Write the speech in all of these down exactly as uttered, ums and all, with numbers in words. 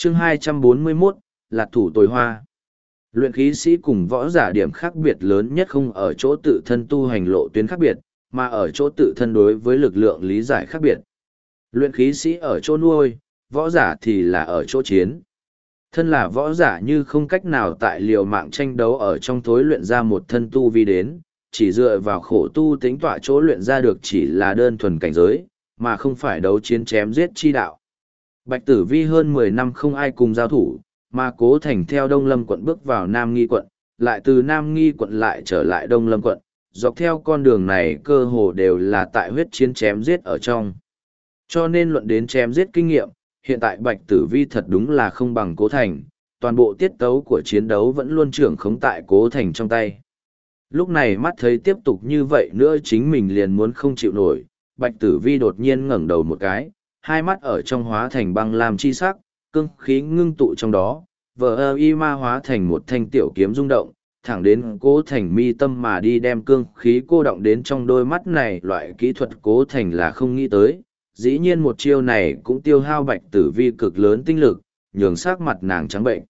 chương hai trăm bốn mươi mốt, Lạc thủ tồi hoa. Luyện khí sĩ cùng võ giả điểm khác biệt lớn nhất không ở chỗ tự thân tu hành lộ tuyến khác biệt, mà ở chỗ tự thân đối với lực lượng lý giải khác biệt. Luyện khí sĩ ở chỗ nuôi, võ giả thì là ở chỗ chiến. Thân là võ giả như không cách nào tại liều mạng tranh đấu ở trong thối luyện ra một thân tu vi đến, chỉ dựa vào khổ tu tính tọa chỗ luyện ra được chỉ là đơn thuần cảnh giới, mà không phải đấu chiến chém giết chi đạo. Bạch Tử Vi hơn mười năm không ai cùng giao thủ, mà Cố Thành theo Đông Lâm quận bước vào Nam Nghi quận, lại từ Nam Nghi quận lại trở lại Đông Lâm quận, dọc theo con đường này cơ hồ đều là tại huyết chiến chém giết ở trong. Cho nên luận đến chém giết kinh nghiệm, hiện tại Bạch Tử Vi thật đúng là không bằng Cố Thành, toàn bộ tiết tấu của chiến đấu vẫn luôn trưởng khống tại Cố Thành trong tay. Lúc này mắt thấy tiếp tục như vậy nữa chính mình liền muốn không chịu nổi, Bạch Tử Vi đột nhiên ngẩng đầu một cái, hai mắt ở trong hóa thành băng lam chi sắc, cương khí ngưng tụ trong đó, vờ ơ y ma hóa thành một thanh tiểu kiếm rung động, thẳng đến Cố Thành mi tâm mà đi đem cương khí cô động đến trong đôi mắt này. Loại kỹ thuật Cố Thành là không nghĩ tới, dĩ nhiên một chiêu này cũng tiêu hao Bạch Tử Vi cực lớn tinh lực, nhường sắc mặt nàng trắng bệnh.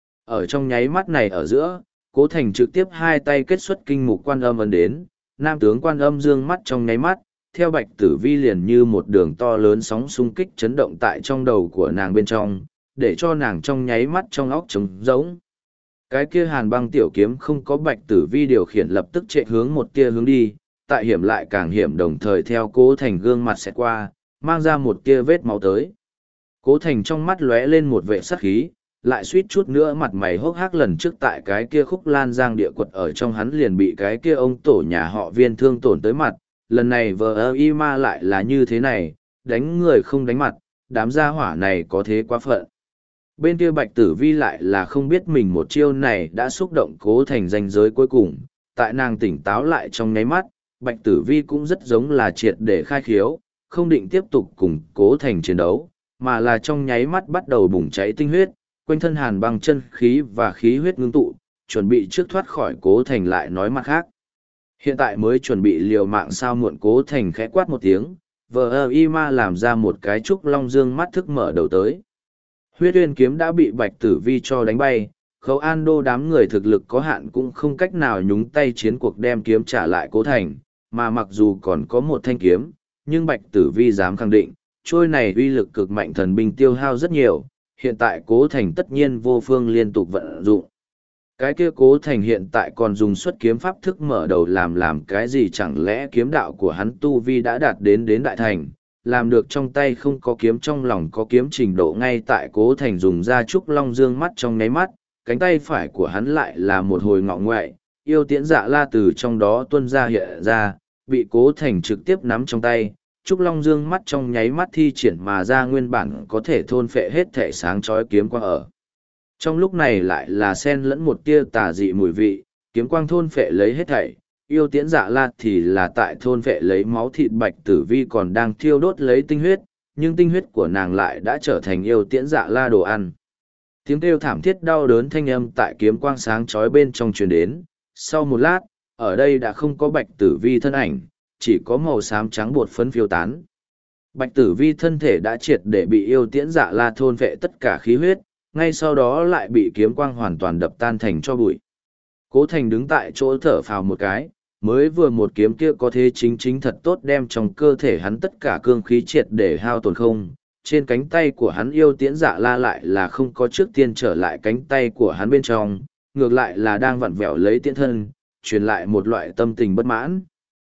Ở trong nháy mắt này ở giữa, Cố Thành trực tiếp hai tay kết xuất kinh mục quan âm ấn đến, nam tướng quan âm dương mắt trong nháy mắt, theo Bạch Tử Vi liền như một đường to lớn sóng xung kích chấn động tại trong đầu của nàng bên trong, để cho nàng trong nháy mắt trong óc trống rỗng. Cái kia hàn băng tiểu kiếm không có Bạch Tử Vi điều khiển lập tức chạy hướng một tia hướng đi, tại hiểm lại càng hiểm đồng thời theo Cố Thành gương mặt xẹt qua, mang ra một tia vết máu tới. Cố Thành trong mắt lóe lên một vệ sắc khí, lại suýt chút nữa mặt mày hốc hác lần trước tại cái kia khúc lan giang địa quật ở trong hắn liền bị cái kia ông tổ nhà họ Viên thương tổn tới mặt, lần này vờ ơ y ma lại là như thế này, đánh người không đánh mặt, đám gia hỏa này có thế quá phận. Bên kia Bạch Tử Vi lại là không biết mình một chiêu này đã xúc động Cố Thành ranh giới cuối cùng, tại nàng tỉnh táo lại trong nháy mắt, Bạch Tử Vi cũng rất giống là triệt để khai khiếu, không định tiếp tục cùng Cố Thành chiến đấu, mà là trong nháy mắt bắt đầu bùng cháy tinh huyết, quanh thân hàn băng chân khí và khí huyết ngưng tụ, chuẩn bị trước thoát khỏi Cố Thành lại nói mặt khác. Hiện tại mới chuẩn bị liều mạng sao muộn. Cố Thành khẽ quát một tiếng, vờ ơ y ma làm ra một cái trúc long dương mắt thức mở đầu tới. Huyết uyên kiếm đã bị Bạch Tử Vi cho đánh bay, Khấu An Đô đám người thực lực có hạn cũng không cách nào nhúng tay chiến cuộc đem kiếm trả lại Cố Thành, mà mặc dù còn có một thanh kiếm, nhưng Bạch Tử Vi dám khẳng định, trôi này uy lực cực mạnh thần binh tiêu hao rất nhiều, hiện tại Cố Thành tất nhiên vô phương liên tục vận dụng. Cái kia Cố Thành hiện tại còn dùng xuất kiếm pháp thức mở đầu làm làm cái gì, chẳng lẽ kiếm đạo của hắn tu vi đã đạt đến đến đại thành, làm được trong tay không có kiếm trong lòng có kiếm trình độ. Ngay tại Cố Thành dùng ra trúc long dương mắt trong nháy mắt, cánh tay phải của hắn lại là một hồi ngọ ngoại, yêu tiễn dạ la từ trong đó tuân ra hiện ra, bị Cố Thành trực tiếp nắm trong tay. Trúc Long Dương mắt trong nháy mắt thi triển mà ra nguyên bản có thể thôn phệ hết thể sáng chói kiếm quang ở. Trong lúc này lại là xen lẫn một tia tà dị mùi vị, kiếm quang thôn phệ lấy hết thảy, yêu tiễn dạ la thì là tại thôn phệ lấy máu thịt. Bạch Tử Vi còn đang thiêu đốt lấy tinh huyết, nhưng tinh huyết của nàng lại đã trở thành yêu tiễn dạ la đồ ăn. Tiếng kêu thảm thiết đau đớn thanh âm tại kiếm quang sáng chói bên trong truyền đến, sau một lát, ở đây đã không có Bạch Tử Vi thân ảnh, chỉ có màu xám trắng bột phấn phiêu tán. Bạch Tử Vi thân thể đã triệt để bị yêu tiễn dạ la thôn vệ tất cả khí huyết, ngay sau đó lại bị kiếm quang hoàn toàn đập tan thành cho bụi. Cố Thành đứng tại chỗ thở phào một cái, mới vừa một kiếm kia có thế chính chính thật tốt đem trong cơ thể hắn tất cả cương khí triệt để hao tổn không. Trên cánh tay của hắn yêu tiễn dạ la lại là không có trước tiên trở lại cánh tay của hắn bên trong, ngược lại là đang vặn vẹo lấy tiễn thân, truyền lại một loại tâm tình bất mãn.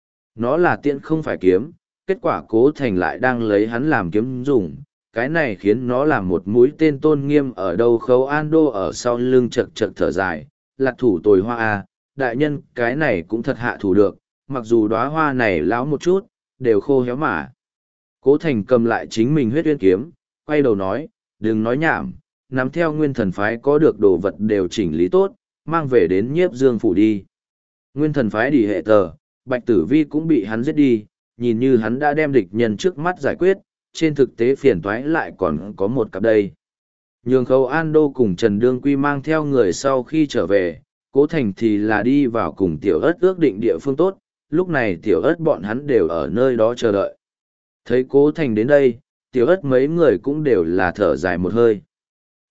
Nó là tiễn không phải kiếm, kết quả Cố Thành lại đang lấy hắn làm kiếm dùng, cái này khiến nó làm một mũi tên tôn nghiêm ở đâu. Khấu An Đô ở sau lưng chật chật thở dài, Lạc thủ tồi hoa à, đại nhân cái này cũng thật hạ thủ được, mặc dù đóa hoa này láo một chút, đều khô héo mà. Cố Thành cầm lại chính mình huyết uyên kiếm, quay đầu nói, đừng nói nhảm, nắm theo Nguyên Thần phái có được đồ vật đều chỉnh lý tốt, mang về đến Nhiếp Dương phủ đi. Nguyên Thần phái đi hệ tờ, Bạch Tử Vi cũng bị hắn giết đi, nhìn như hắn đã đem địch nhân trước mắt giải quyết, trên thực tế phiền toái lại còn có một cặp đây. Nhường Khấu An Đô cùng Trần Đương Quy mang theo người sau khi trở về, Cố Thành thì là đi vào cùng Tiểu Ất ước định địa phương tốt, lúc này Tiểu Ất bọn hắn đều ở nơi đó chờ đợi. Thấy Cố Thành đến đây, Tiểu Ất mấy người cũng đều là thở dài một hơi.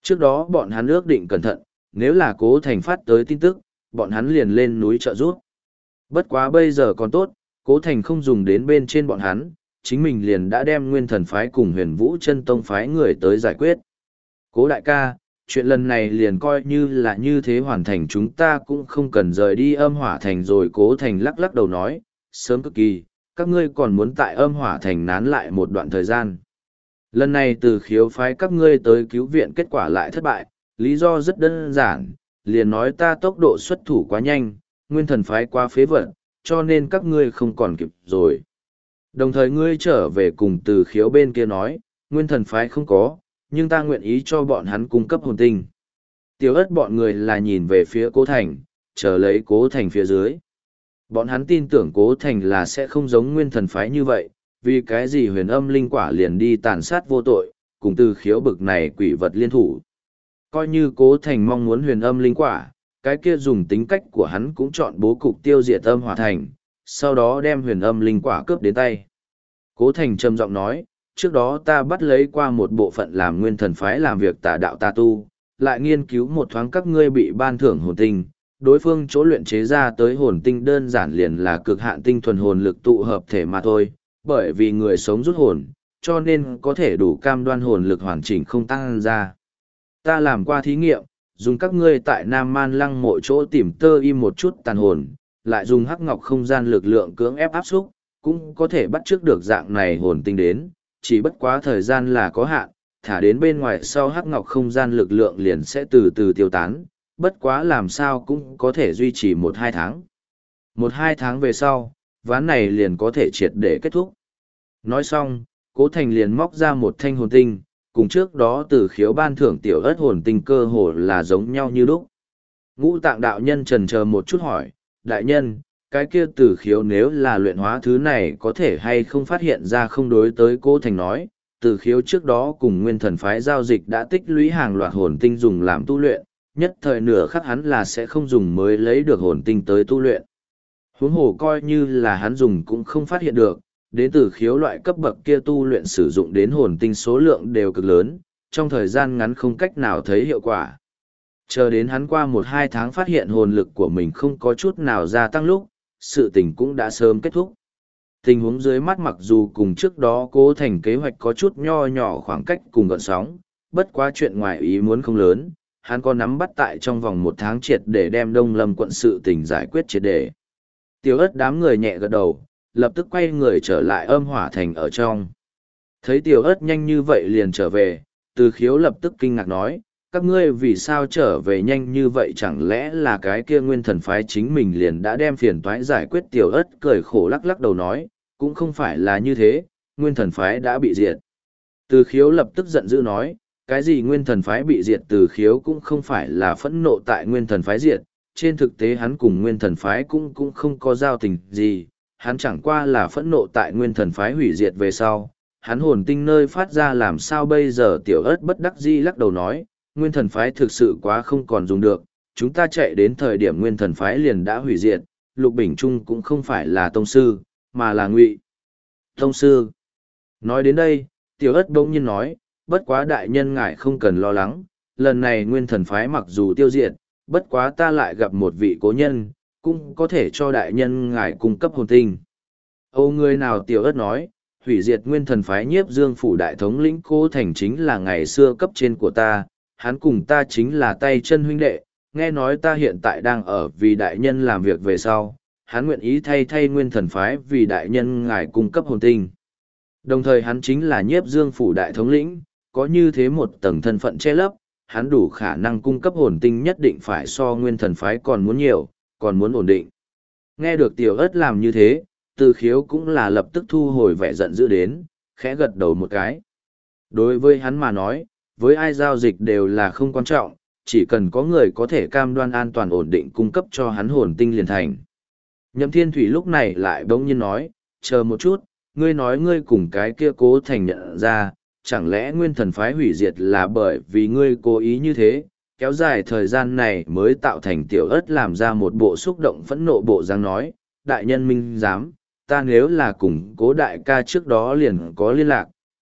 Trước đó bọn hắn ước định cẩn thận, nếu là Cố Thành phát tới tin tức, bọn hắn liền lên núi trợ giúp. Bất quá bây giờ còn tốt, Cố Thành không dùng đến bên trên bọn hắn, chính mình liền đã đem Nguyên Thần phái cùng Huyền Vũ Chân Tông phái người tới giải quyết. Cố đại ca, chuyện lần này liền coi như là như thế hoàn thành, chúng ta cũng không cần rời đi Âm Hỏa Thành rồi. Cố Thành lắc lắc đầu nói, sớm cực kỳ, các ngươi còn muốn tại Âm Hỏa Thành nán lại một đoạn thời gian. Lần này từ khiếu phái các ngươi tới cứu viện kết quả lại thất bại, lý do rất đơn giản, liền nói ta tốc độ xuất thủ quá nhanh, Nguyên Thần phái quá phế vật, cho nên các ngươi không còn kịp rồi. Đồng thời ngươi trở về cùng từ khiếu bên kia nói, Nguyên Thần phái không có, nhưng ta nguyện ý cho bọn hắn cung cấp hồn tinh. Tiểu ất bọn người là nhìn về phía Cố Thành, chờ lấy Cố Thành phía dưới. Bọn hắn tin tưởng Cố Thành là sẽ không giống Nguyên Thần phái như vậy, vì cái gì huyền âm linh quả liền đi tàn sát vô tội, cùng từ khiếu bực này quỷ vật liên thủ. Coi như Cố Thành mong muốn huyền âm linh quả, cái kia dùng tính cách của hắn cũng chọn bố cục tiêu diệt Âm Hỏa Thành, sau đó đem huyền âm linh quả cướp đến tay. Cố Thành trầm giọng nói, trước đó ta bắt lấy qua một bộ phận làm Nguyên Thần phái làm việc tà đạo tà tu, lại nghiên cứu một thoáng các ngươi bị ban thưởng hồn tinh, đối phương chỗ luyện chế ra tới hồn tinh đơn giản liền là cực hạn tinh thuần hồn lực tụ hợp thể mà thôi, bởi vì người sống rút hồn, cho nên có thể đủ cam đoan hồn lực hoàn chỉnh không tăng ra. Ta làm qua thí nghiệm, dùng các ngươi tại Nam Man Lăng mộ chỗ tìm tơ im một chút tàn hồn, lại dùng hắc ngọc không gian lực lượng cưỡng ép áp xúc, cũng có thể bắt trước được dạng này hồn tinh đến, chỉ bất quá thời gian là có hạn, thả đến bên ngoài sau hắc ngọc không gian lực lượng liền sẽ từ từ tiêu tán, bất quá làm sao cũng có thể duy trì một hai tháng. Một hai tháng về sau, ván này liền có thể triệt để kết thúc. Nói xong, Cố Thành liền móc ra một thanh hồn tinh, cùng trước đó từ khiếu ban thưởng tiểu ớt hồn tinh cơ hồ là giống nhau như lúc. Ngũ Tạng đạo nhân trần chờ một chút hỏi, đại nhân, cái kia từ khiếu nếu là luyện hóa thứ này có thể hay không phát hiện ra không đối tới. Cố Thành nói, từ khiếu trước đó cùng Nguyên Thần phái giao dịch đã tích lũy hàng loạt hồn tinh dùng làm tu luyện, nhất thời nửa khắc hắn là sẽ không dùng mới lấy được hồn tinh tới tu luyện. Huống hồ coi như là hắn dùng cũng không phát hiện được, đến từ khiếu loại cấp bậc kia tu luyện sử dụng đến hồn tinh số lượng đều cực lớn, trong thời gian ngắn không cách nào thấy hiệu quả. Chờ đến hắn qua một hai tháng phát hiện hồn lực của mình không có chút nào gia tăng lúc, sự tình cũng đã sớm kết thúc. Tình huống dưới mắt mặc dù cùng trước đó Cố Thành kế hoạch có chút nho nhỏ khoảng cách cùng gợn sóng, bất quá chuyện ngoài ý muốn không lớn, hắn có nắm bắt tại trong vòng một tháng triệt để đem Đông Lâm quận sự tình giải quyết triệt để. Tiểu ớt đám người nhẹ gật đầu, lập tức quay người trở lại Âm Hỏa Thành ở trong. Thấy tiểu ớt nhanh như vậy liền trở về, từ khiếu lập tức kinh ngạc nói, các ngươi vì sao trở về nhanh như vậy, chẳng lẽ là cái kia Nguyên Thần phái chính mình liền đã đem phiền toái giải quyết. Tiểu ớt cười khổ lắc lắc đầu nói, cũng không phải là như thế, Nguyên Thần phái đã bị diệt. Từ khiếu lập tức giận dữ nói, cái gì Nguyên Thần phái bị diệt? Từ khiếu cũng không phải là phẫn nộ tại Nguyên Thần phái diệt, trên thực tế hắn cùng Nguyên Thần phái cũng cũng không có giao tình gì, hắn chẳng qua là phẫn nộ tại Nguyên Thần phái hủy diệt về sau, hắn hồn tinh nơi phát ra làm sao bây giờ. Tiểu ớt bất đắc dĩ lắc đầu nói, Nguyên Thần phái thực sự quá không còn dùng được, chúng ta chạy đến thời điểm Nguyên Thần phái liền đã hủy diệt, Lục Bình Trung cũng không phải là tông sư, mà là Ngụy tông sư. Nói đến đây, Tiểu ớt bỗng nhiên nói, bất quá đại nhân ngài không cần lo lắng, lần này Nguyên Thần phái mặc dù tiêu diệt, bất quá ta lại gặp một vị cố nhân, cũng có thể cho đại nhân ngài cung cấp hồn tinh. Âu người nào? Tiểu ớt nói, hủy diệt Nguyên Thần phái Nhiếp Dương phủ đại thống lĩnh Cố Thành chính là ngày xưa cấp trên của ta, hắn cùng ta chính là tay chân huynh đệ, nghe nói ta hiện tại đang ở vì đại nhân làm việc về sau, hắn nguyện ý thay thay Nguyên Thần phái vì đại nhân ngài cung cấp hồn tinh. Đồng thời hắn chính là Nhiếp Dương phủ đại thống lĩnh, có như thế một tầng thân phận che lấp, hắn đủ khả năng cung cấp hồn tinh nhất định phải so Nguyên Thần phái còn muốn nhiều, còn muốn ổn định. Nghe được tiểu ớt làm như thế, Từ khiếu cũng là lập tức thu hồi vẻ giận dữ đến, khẽ gật đầu một cái. Đối với hắn mà nói, với ai giao dịch đều là không quan trọng, chỉ cần có người có thể cam đoan an toàn ổn định cung cấp cho hắn hồn tinh liền thành. Nhậm Thiên Thủy lúc này lại bỗng nhiên nói, chờ một chút, ngươi nói ngươi cùng cái kia Cố Thành nhận ra, chẳng lẽ Nguyên Thần phái hủy diệt là bởi vì ngươi cố ý như thế, kéo dài thời gian này mới tạo thành. Tiểu ớt làm ra một bộ xúc động phẫn nộ bộ dáng nói, đại nhân minh giám, ta nếu là cùng Cố đại ca trước đó liền có liên lạc,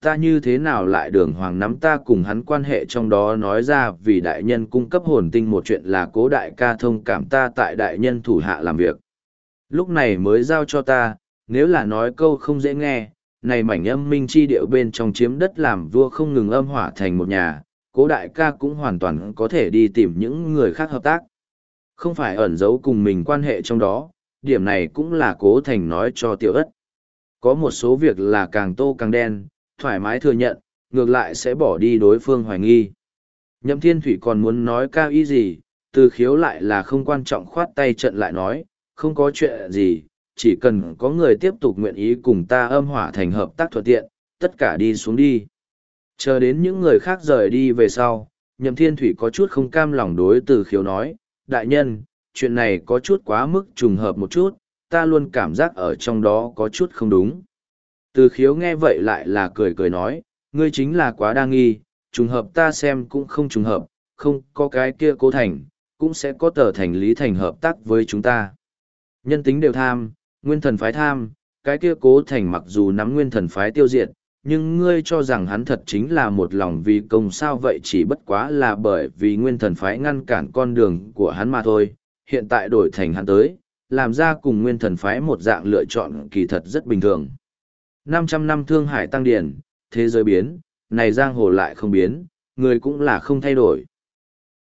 ta như thế nào lại đường hoàng nắm ta cùng hắn quan hệ trong đó nói ra vì đại nhân cung cấp hồn tinh một chuyện là cố đại ca thông cảm ta tại đại nhân thủ hạ làm việc. Lúc này mới giao cho ta, nếu là nói câu không dễ nghe, này mảnh âm minh chi điệu bên trong chiếm đất làm vua không ngừng âm hỏa thành một nhà, cố đại ca cũng hoàn toàn có thể đi tìm những người khác hợp tác. Không phải ẩn giấu cùng mình quan hệ trong đó, điểm này cũng là cố thành nói cho tiểu ất. Có một số việc là càng tô càng đen, thoải mái thừa nhận, ngược lại sẽ bỏ đi đối phương hoài nghi. Nhậm Thiên Thủy còn muốn nói cao ý gì, Từ Khiếu lại là không quan trọng khoát tay trận lại nói, không có chuyện gì, chỉ cần có người tiếp tục nguyện ý cùng ta âm hỏa thành hợp tác thuận tiện, tất cả đi xuống đi. Chờ đến những người khác rời đi về sau, Nhậm Thiên Thủy có chút không cam lòng đối Từ Khiếu nói, đại nhân, chuyện này có chút quá mức trùng hợp một chút, ta luôn cảm giác ở trong đó có chút không đúng. Từ Khiếu nghe vậy lại là cười cười nói, ngươi chính là quá đa nghi, trùng hợp ta xem cũng không trùng hợp, không có cái kia Cố Thành, cũng sẽ có tờ thành Lý Thành hợp tác với chúng ta. Nhân tính đều tham, nguyên thần phái tham, cái kia Cố Thành mặc dù nắm nguyên thần phái tiêu diệt, nhưng ngươi cho rằng hắn thật chính là một lòng vì công sao vậy, chỉ bất quá là bởi vì nguyên thần phái ngăn cản con đường của hắn mà thôi, hiện tại đổi thành hắn tới, làm ra cùng nguyên thần phái một dạng lựa chọn kỳ thật rất bình thường. năm trăm năm Thương Hải tăng điển, thế giới biến, này giang hồ lại không biến, người cũng là không thay đổi.